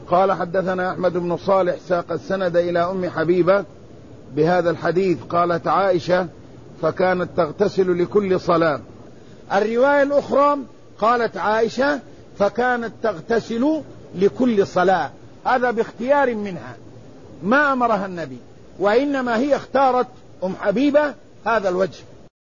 قال حدثنا أحمد بن صالح ساق السند إلى أم حبيبة بهذا الحديث. قالت عائشة فكانت تغتسل لكل صلاة. الرواية الأخرى قالت عائشة فكانت تغتسل لكل صلاة، هذا باختيار منها، ما أمرها النبي، وإنما هي اختارت أم حبيبة هذا الوجه.